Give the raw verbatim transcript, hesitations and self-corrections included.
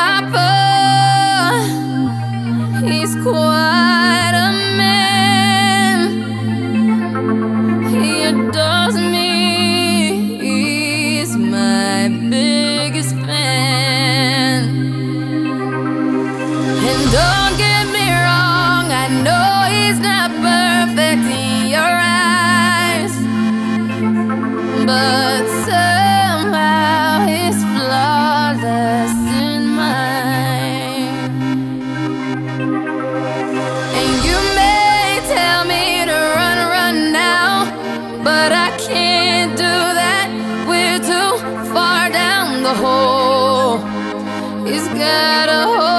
Papa, he's quite a man. He adores me, he's my biggest fan. And don't get me wrong, I know he's not perfect in your eyes, but somehow he's flawless in mine. And you may tell me to run, run now, but I can't do that, we're too far down the hole. He's got a hole